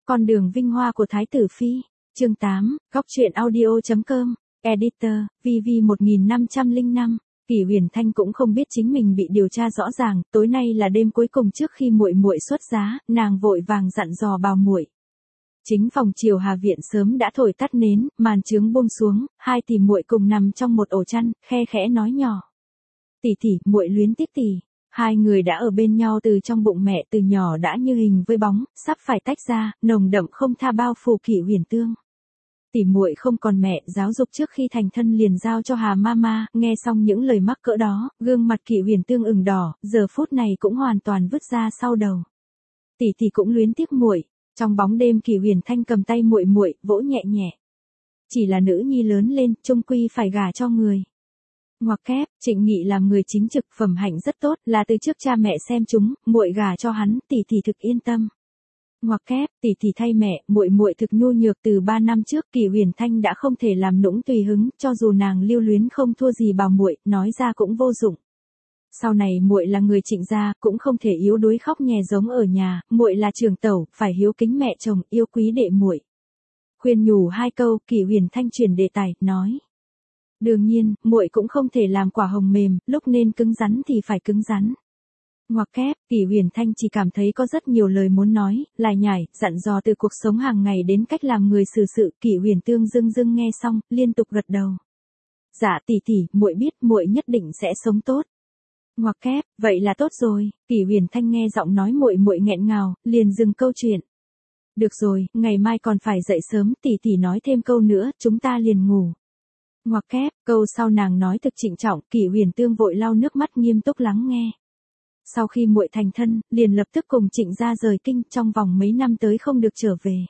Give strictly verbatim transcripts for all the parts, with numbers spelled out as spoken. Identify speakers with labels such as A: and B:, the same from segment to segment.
A: Con đường vinh hoa của Thái tử Phi. Chương tám, góc truyện audio.com, Editor, vê vê một nghìn năm trăm lẻ năm. Kỷ Huyền Thanh cũng không biết chính mình bị điều tra rõ ràng, tối nay là đêm cuối cùng trước khi muội muội xuất giá, nàng vội vàng dặn dò Bảo muội. Chính phòng Triều Hà viện sớm đã thổi tắt nến, màn chướng buông xuống, hai tỷ muội cùng nằm trong một ổ chăn, khe khẽ nói nhỏ. Tỷ tỷ, muội luyến tiếc tỷ. Hai người đã ở bên nhau từ trong bụng mẹ, từ nhỏ đã như hình với bóng, sắp phải tách ra, nồng đậm không tha bao phủ Kỷ Huyền Tương. Tỷ muội không còn mẹ, giáo dục trước khi thành thân liền giao cho Hà Mama. Nghe xong những lời mắc cỡ đó, gương mặt Kỷ Huyền Tương ửng đỏ, giờ phút này cũng hoàn toàn vứt ra sau đầu. Tỷ tỷ cũng luyến tiếc muội. Trong bóng đêm Kỷ Huyền Thanh cầm tay muội muội, vỗ nhẹ nhẹ. Chỉ là nữ nhi lớn lên, chung quy phải gả cho người. Ngoặc kép, Trịnh Nghị làm người chính trực, phẩm hạnh rất tốt, là từ trước cha mẹ xem chúng, muội gả cho hắn, tỷ tỷ thực yên tâm. Ngoặc kép, tỷ tỷ thay mẹ, muội muội thực nhu nhược, từ ba năm trước Kỷ Huyền Thanh đã không thể làm nũng tùy hứng, cho dù nàng lưu luyến không thua gì Bảo muội, nói ra cũng vô dụng. Sau này muội là người Trịnh gia, cũng không thể yếu đuối khóc nhè giống ở nhà, muội là trưởng tẩu, phải hiếu kính mẹ chồng, yêu quý đệ muội. Khuyên nhủ hai câu, Kỷ Huyền Thanh chuyển đề tài, nói: Đương nhiên, muội cũng không thể làm quả hồng mềm, lúc nên cứng rắn thì phải cứng rắn. Ngoặc kép, Kỷ Huyền Thanh chỉ cảm thấy có rất nhiều lời muốn nói, lải nhải, dặn dò từ cuộc sống hàng ngày đến cách làm người xử sự. Kỷ Huyền Tương dưng dưng nghe xong, liên tục gật đầu. Dạ tỷ tỷ, muội biết, muội nhất định sẽ sống tốt. Ngoặc kép, vậy là tốt rồi. Kỷ Huyền Thanh nghe giọng nói muội muội nghẹn ngào, liền dừng câu chuyện. Được rồi, ngày mai còn phải dậy sớm, tỷ tỷ nói thêm câu nữa, chúng ta liền ngủ. Ngoặc kép, câu sau nàng nói thực trịnh trọng, Kỷ Huyền Tương vội lau nước mắt nghiêm túc lắng nghe. Sau khi muội thành thân, liền lập tức cùng Trịnh gia rời kinh, trong vòng mấy năm tới không được trở về.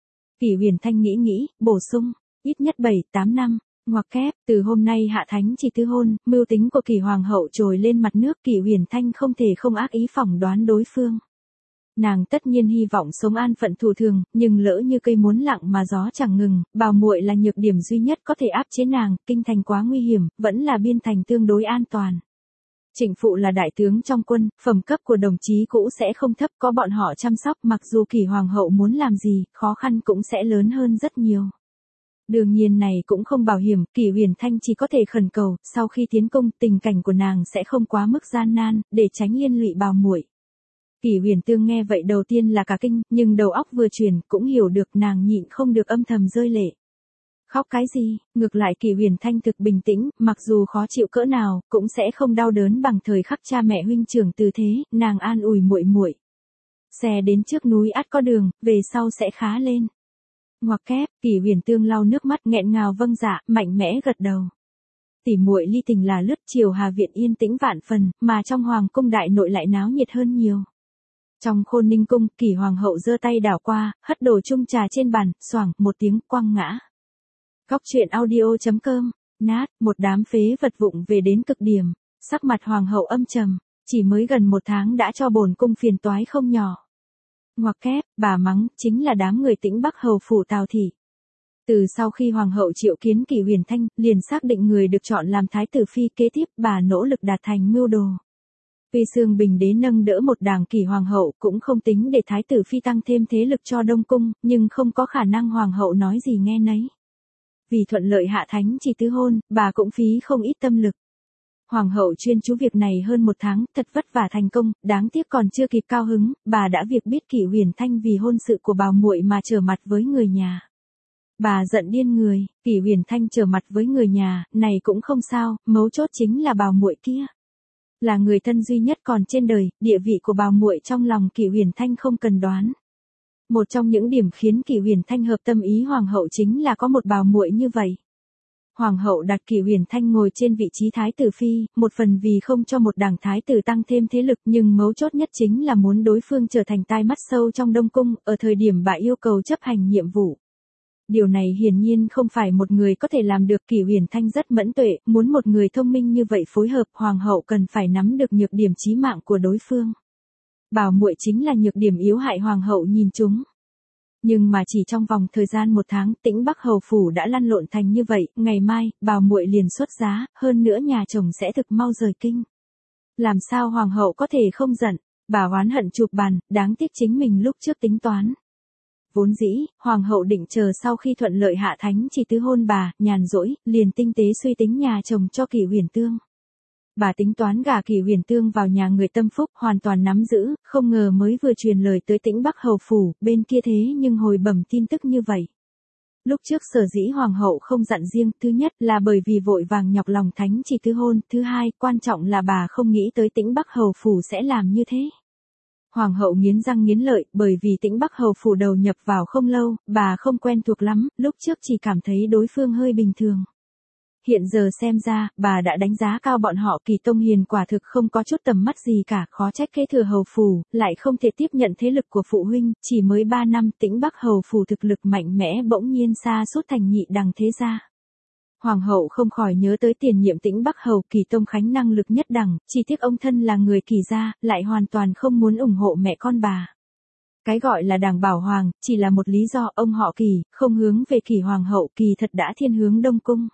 A: Kỷ Huyền Thanh nghĩ nghĩ, bổ sung, ít nhất bảy, tám năm. Ngoặc kép, từ hôm nay hạ thánh chỉ tứ hôn, mưu tính của Kỷ hoàng hậu trồi lên mặt nước. Kỷ Huyền Thanh không thể không ác ý phỏng đoán đối phương. Nàng tất nhiên hy vọng sống an phận thù thường, nhưng lỡ như cây muốn lặng mà gió chẳng ngừng, Bảo muội là nhược điểm duy nhất có thể áp chế nàng, kinh thành quá nguy hiểm, vẫn là biên thành tương đối an toàn. Trịnh phụ là đại tướng trong quân, phẩm cấp của đồng chí cũ sẽ không thấp, có bọn họ chăm sóc, mặc dù Kỷ hoàng hậu muốn làm gì, khó khăn cũng sẽ lớn hơn rất nhiều. Đương nhiên này cũng không bảo hiểm, Kỷ Huyền Thanh chỉ có thể khẩn cầu, sau khi tiến công, tình cảnh của nàng sẽ không quá mức gian nan, để tránh liên lụy Bảo muội. Kỷ Huyền Tương nghe vậy đầu tiên là cả kinh, nhưng đầu óc vừa chuyển, cũng hiểu được, nàng nhịn không được âm thầm rơi lệ. Khóc cái gì, ngược lại Kỷ Huyền Thanh thực bình tĩnh, mặc dù khó chịu cỡ nào, cũng sẽ không đau đớn bằng thời khắc cha mẹ huynh trưởng từ thế, nàng an ủi muội muội. Xe đến trước núi ắt có đường, về sau sẽ khá lên. Ngoặc kép, Kỷ Huyền Tương lau nước mắt nghẹn ngào vâng dạ, mạnh mẽ gật đầu. Tỷ muội ly tình là lướt, Triều Hà viện yên tĩnh vạn phần, mà trong hoàng cung đại nội lại náo nhiệt hơn nhiều. Trong Khôn Ninh cung, Kỷ hoàng hậu giơ tay đảo qua, hất đổ chung trà trên bàn, xoảng, một tiếng quăng ngã. Góc truyện audio.com, nát, một đám phế vật vụng về đến cực điểm, sắc mặt hoàng hậu âm trầm, chỉ mới gần một tháng đã cho bổn cung phiền toái không nhỏ. Ngoặc kép, bà mắng, chính là đám người Tĩnh Bắc hầu phủ Tào thị. Từ sau khi hoàng hậu triệu kiến Kỷ Huyền Thanh, liền xác định người được chọn làm thái tử phi, kế tiếp bà nỗ lực đạt thành mưu đồ. Vì Sương Bình đế nâng đỡ một đảng Kỷ hoàng hậu, cũng không tính để thái tử phi tăng thêm thế lực cho Đông cung, nhưng không có khả năng hoàng hậu nói gì nghe nấy. Vì thuận lợi hạ thánh chỉ tứ hôn, bà cũng phí không ít tâm lực. Hoàng hậu chuyên chú việc này hơn một tháng, thật vất vả thành công, đáng tiếc còn chưa kịp cao hứng, bà đã việc biết Kỷ Huyền Thanh vì hôn sự của Bảo muội mà trở mặt với người nhà. Bà giận điên người, Kỷ Huyền Thanh trở mặt với người nhà, này cũng không sao, mấu chốt chính là Bảo muội kia. Là người thân duy nhất còn trên đời, địa vị của Bảo muội trong lòng Kỷ Huyền Thanh không cần đoán. Một trong những điểm khiến Kỷ Huyền Thanh hợp tâm ý hoàng hậu chính là có một Bảo muội như vậy. Hoàng hậu đặt Kỷ Huyền Thanh ngồi trên vị trí thái tử phi, một phần vì không cho một đảng thái tử tăng thêm thế lực, nhưng mấu chốt nhất chính là muốn đối phương trở thành tai mắt sâu trong Đông cung, ở thời điểm bà yêu cầu chấp hành nhiệm vụ. Điều này hiển nhiên không phải một người có thể làm được. Kỷ Huyền Thanh rất mẫn tuệ, muốn một người thông minh như vậy phối hợp, hoàng hậu cần phải nắm được nhược điểm chí mạng của đối phương. Bảo muội chính là nhược điểm yếu hại hoàng hậu nhìn chúng. Nhưng mà chỉ trong vòng thời gian một tháng, Tĩnh Bắc hầu phủ đã lăn lộn thành như vậy, ngày mai, Bảo muội liền xuất giá, hơn nữa nhà chồng sẽ thực mau rời kinh. Làm sao hoàng hậu có thể không giận, bà oán hận chụp bàn, đáng tiếc chính mình lúc trước tính toán. Vốn dĩ, hoàng hậu định chờ sau khi thuận lợi hạ thánh chỉ tứ hôn bà, nhàn rỗi, liền tinh tế suy tính nhà chồng cho Kỷ Huyền Tương. Bà tính toán gả Kỷ Huyền Tương vào nhà người tâm phúc, hoàn toàn nắm giữ, không ngờ mới vừa truyền lời tới Tĩnh Bắc hầu phủ, bên kia thế nhưng hồi bẩm tin tức như vậy. Lúc trước sở dĩ hoàng hậu không dặn riêng, thứ nhất là bởi vì vội vàng nhọc lòng thánh chỉ tứ hôn, thứ hai, quan trọng là bà không nghĩ tới Tĩnh Bắc hầu phủ sẽ làm như thế. Hoàng hậu nghiến răng nghiến lợi, bởi vì Tĩnh Bắc hầu phủ đầu nhập vào không lâu, bà không quen thuộc lắm, lúc trước chỉ cảm thấy đối phương hơi bình thường. Hiện giờ xem ra, bà đã đánh giá cao bọn họ. Kỳ Tông Hiền quả thực không có chút tầm mắt gì cả, khó trách kế thừa hầu phủ, lại không thể tiếp nhận thế lực của phụ huynh, chỉ mới ba năm Tĩnh Bắc hầu phủ thực lực mạnh mẽ bỗng nhiên sa sút thành nhị đẳng thế gia. Hoàng hậu không khỏi nhớ tới tiền nhiệm Tĩnh Bắc hầu Kỳ Tông Khánh năng lực nhất đẳng, chỉ tiếc ông thân là người Kỳ gia, lại hoàn toàn không muốn ủng hộ mẹ con bà. Cái gọi là đảng bảo hoàng, chỉ là một lý do, ông họ Kỳ, không hướng về Kỳ hoàng hậu, kỳ thật đã thiên hướng Đông Cung.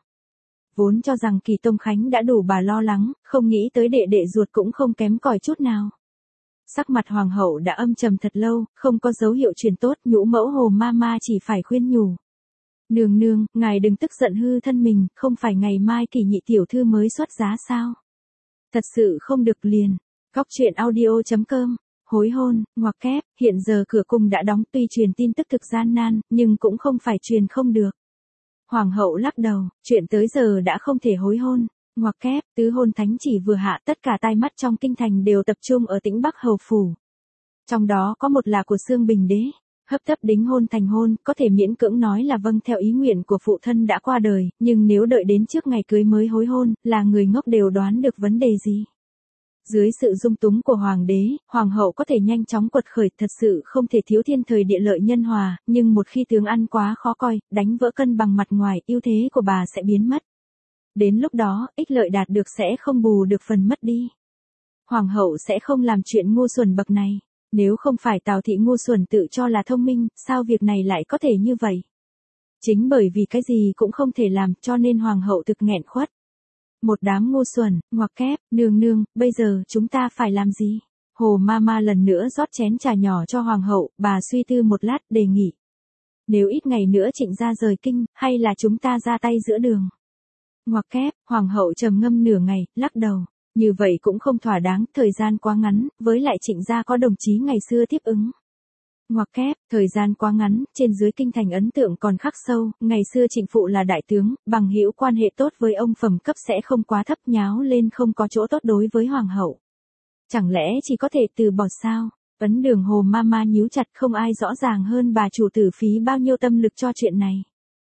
A: Vốn cho rằng Kỳ Tông Khánh đã đủ bà lo lắng, không nghĩ tới đệ đệ ruột cũng không kém cỏi chút nào. Sắc mặt hoàng hậu đã âm trầm thật lâu, không có dấu hiệu chuyển tốt, nhũ mẫu Hồ Mama chỉ phải khuyên nhủ. Nương nương, ngài đừng tức giận hư thân mình, không phải ngày mai Kỳ nhị tiểu thư mới xuất giá sao? Thật sự không được liền. Góc truyện audio chấm com. Hối hôn, ngoặc kép, hiện giờ cửa cung đã đóng, tuy truyền tin tức thực gian nan, nhưng cũng không phải truyền không được. Hoàng hậu lắc đầu, chuyện tới giờ đã không thể hối hôn. Ngoặc kép, tứ hôn thánh chỉ vừa hạ, tất cả tai mắt trong kinh thành đều tập trung ở Tĩnh Bắc hầu phủ. Trong đó có một là của Xương Bình đế. Hấp tấp đính hôn thành hôn, có thể miễn cưỡng nói là vâng theo ý nguyện của phụ thân đã qua đời, nhưng nếu đợi đến trước ngày cưới mới hối hôn, là người ngốc đều đoán được vấn đề gì. Dưới sự dung túng của hoàng đế, hoàng hậu có thể nhanh chóng quật khởi, thật sự không thể thiếu thiên thời địa lợi nhân hòa, nhưng một khi tướng ăn quá khó coi, đánh vỡ cân bằng mặt ngoài, ưu thế của bà sẽ biến mất. Đến lúc đó, ích lợi đạt được sẽ không bù được phần mất đi. Hoàng hậu sẽ không làm chuyện ngu xuẩn bậc này. Nếu không phải Tào thị ngu xuẩn tự cho là thông minh, sao việc này lại có thể như vậy? Chính bởi vì cái gì cũng không thể làm, cho nên hoàng hậu thực nghẹn khuất. Một đám ngu xuẩn, ngoặc kép, nương nương, bây giờ chúng ta phải làm gì? Hồ Mama lần nữa rót chén trà nhỏ cho hoàng hậu, bà suy tư một lát, đề nghị. Nếu ít ngày nữa Trịnh gia rời kinh, hay là chúng ta ra tay giữa đường? Ngoặc kép, hoàng hậu trầm ngâm nửa ngày, lắc đầu. Như vậy cũng không thỏa đáng, thời gian quá ngắn, với lại Trịnh gia có đồng chí ngày xưa tiếp ứng. Ngoặc kép, thời gian quá ngắn, trên dưới kinh thành ấn tượng còn khắc sâu, ngày xưa Trịnh phụ là đại tướng, bằng hữu quan hệ tốt với ông phẩm cấp sẽ không quá thấp, nháo lên không có chỗ tốt đối với hoàng hậu. Chẳng lẽ chỉ có thể từ bỏ sao? Ấn Đường Hồ Mama nhíu chặt, không ai rõ ràng hơn bà chủ tử phí bao nhiêu tâm lực cho chuyện này.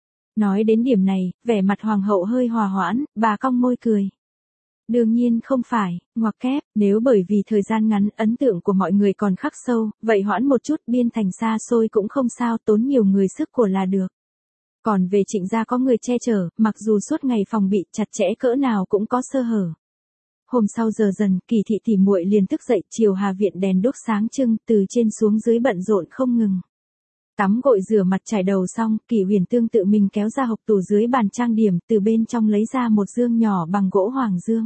A: Nói đến điểm này, vẻ mặt hoàng hậu hơi hòa hoãn, bà cong môi cười. Đương nhiên không phải, ngoặc kép, nếu bởi vì thời gian ngắn ấn tượng của mọi người còn khắc sâu, vậy hoãn một chút biên thành xa xôi cũng không sao, tốn nhiều người sức của là được. Còn về Trịnh gia có người che chở, mặc dù suốt ngày phòng bị chặt chẽ cỡ nào cũng có sơ hở. Hôm sau giờ dần, Kỳ thị tỉ muội liền thức dậy, chiều Hà viện đèn đuốc sáng trưng, từ trên xuống dưới bận rộn không ngừng. Tắm gội rửa mặt trải đầu xong, Kỷ Huyền Tương tự mình kéo ra hộc tủ dưới bàn trang điểm, từ bên trong lấy ra một dương nhỏ bằng gỗ hoàng dương.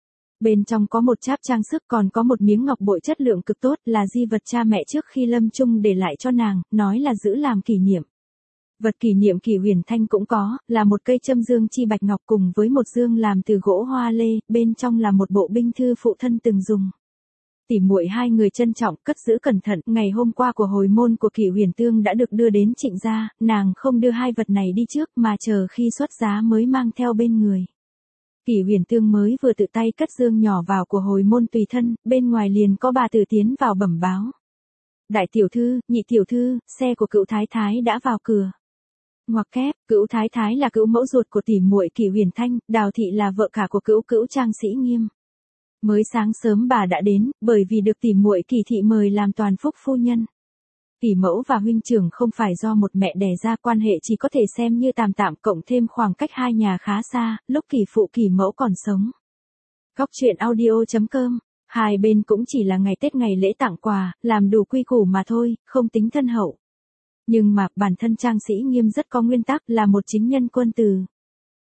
A: Bên trong có một cháp trang sức, còn có một miếng ngọc bội chất lượng cực tốt, là di vật cha mẹ trước khi lâm chung để lại cho nàng, nói là giữ làm kỷ niệm. Vật kỷ niệm Kỷ Huyền Thanh cũng có, là một cây châm dương chi bạch ngọc cùng với một dương làm từ gỗ hoa lê, bên trong là một bộ binh thư phụ thân từng dùng. Tỉ muội hai người trân trọng, cất giữ cẩn thận, ngày hôm qua của hồi môn của Kỷ Huyền Tương đã được đưa đến Trịnh gia, nàng không đưa hai vật này đi trước mà chờ khi xuất giá mới mang theo bên người. Kỷ Huyền Tương mới vừa tự tay cất dương nhỏ vào của hồi môn tùy thân, bên ngoài liền có bà tử tiến vào bẩm báo. Đại tiểu thư, nhị tiểu thư, xe của cữu thái thái đã vào cửa. Ngoặc kép, cữu thái thái là cữu mẫu ruột của tỷ muội Kỷ Huyền Thanh, Đào thị là vợ cả của cữu cữu Trang Sĩ Nghiêm. Mới sáng sớm bà đã đến, bởi vì được tỷ muội Kỳ thị mời làm toàn phúc phu nhân. Tỷ mẫu và huynh trưởng không phải do một mẹ đẻ ra, quan hệ chỉ có thể xem như tạm tạm, cộng thêm khoảng cách hai nhà khá xa, lúc Kỳ phụ Kỳ mẫu còn sống. Góc truyện audio chấm com, hai bên cũng chỉ là ngày Tết ngày lễ tặng quà, làm đủ quy củ mà thôi, không tính thân hậu. Nhưng mà, bản thân Trang Sĩ Nghiêm rất có nguyên tắc, là một chính nhân quân từ.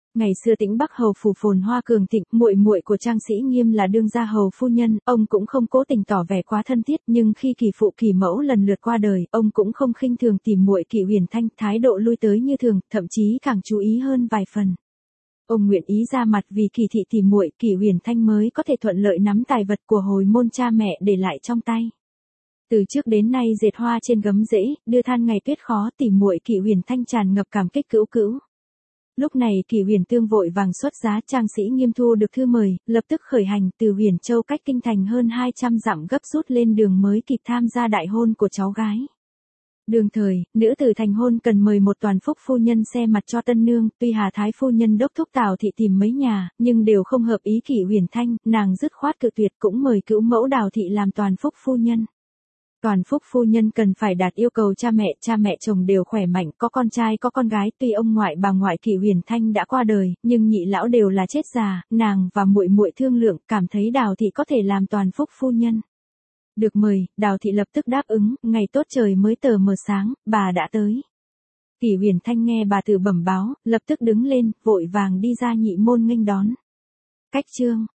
A: Ngày xưa Tĩnh Bắc hầu phủ phồn hoa cường thịnh, muội muội của Trang Sĩ Nghiêm là đương gia hầu phu nhân, ông cũng không cố tình tỏ vẻ quá thân thiết, nhưng khi kỳ phụ kỳ mẫu lần lượt qua đời, ông cũng không khinh thường tìm muội Kỷ Huyền Thanh, thái độ lui tới như thường, thậm chí càng chú ý hơn vài phần. Ông nguyện ý ra mặt vì Kỳ thị tìm muội Kỷ Huyền Thanh mới có thể thuận lợi nắm tài vật của hồi môn cha mẹ để lại trong tay. Từ trước đến nay dệt hoa trên gấm rễ, đưa than ngày tuyết khó, tìm muội Kỷ Huyền Thanh tràn ngập cảm kích cữu cữu. Lúc này Kỷ Huyền Tương vội vàng xuất giá, Trang Sĩ Nghiêm thu được thư mời, lập tức khởi hành từ Huyền Châu cách kinh thành hơn hai trăm dặm gấp rút lên đường mới kịp tham gia đại hôn của cháu gái. Đương thời, nữ tử thành hôn cần mời một toàn phúc phu nhân xe mặt cho tân nương, tuy Hà Thái phu nhân đốc thúc Tào thị tìm mấy nhà, nhưng đều không hợp ý Kỷ Huyền Thanh, nàng dứt khoát cự tuyệt, cũng mời cữu mẫu Đào thị làm toàn phúc phu nhân. Toàn phúc phu nhân cần phải đạt yêu cầu cha mẹ, cha mẹ chồng đều khỏe mạnh, có con trai có con gái, tuy ông ngoại bà ngoại Kỷ Huyền Thanh đã qua đời, nhưng nhị lão đều là chết già, nàng và muội muội thương lượng, cảm thấy Đào thị có thể làm toàn phúc phu nhân. Được mời, Đào thị lập tức đáp ứng, ngày tốt trời mới tờ mờ sáng, bà đã tới. Kỷ Huyền Thanh nghe bà tử bẩm báo, lập tức đứng lên, vội vàng đi ra nhị môn nghênh đón. Cách chương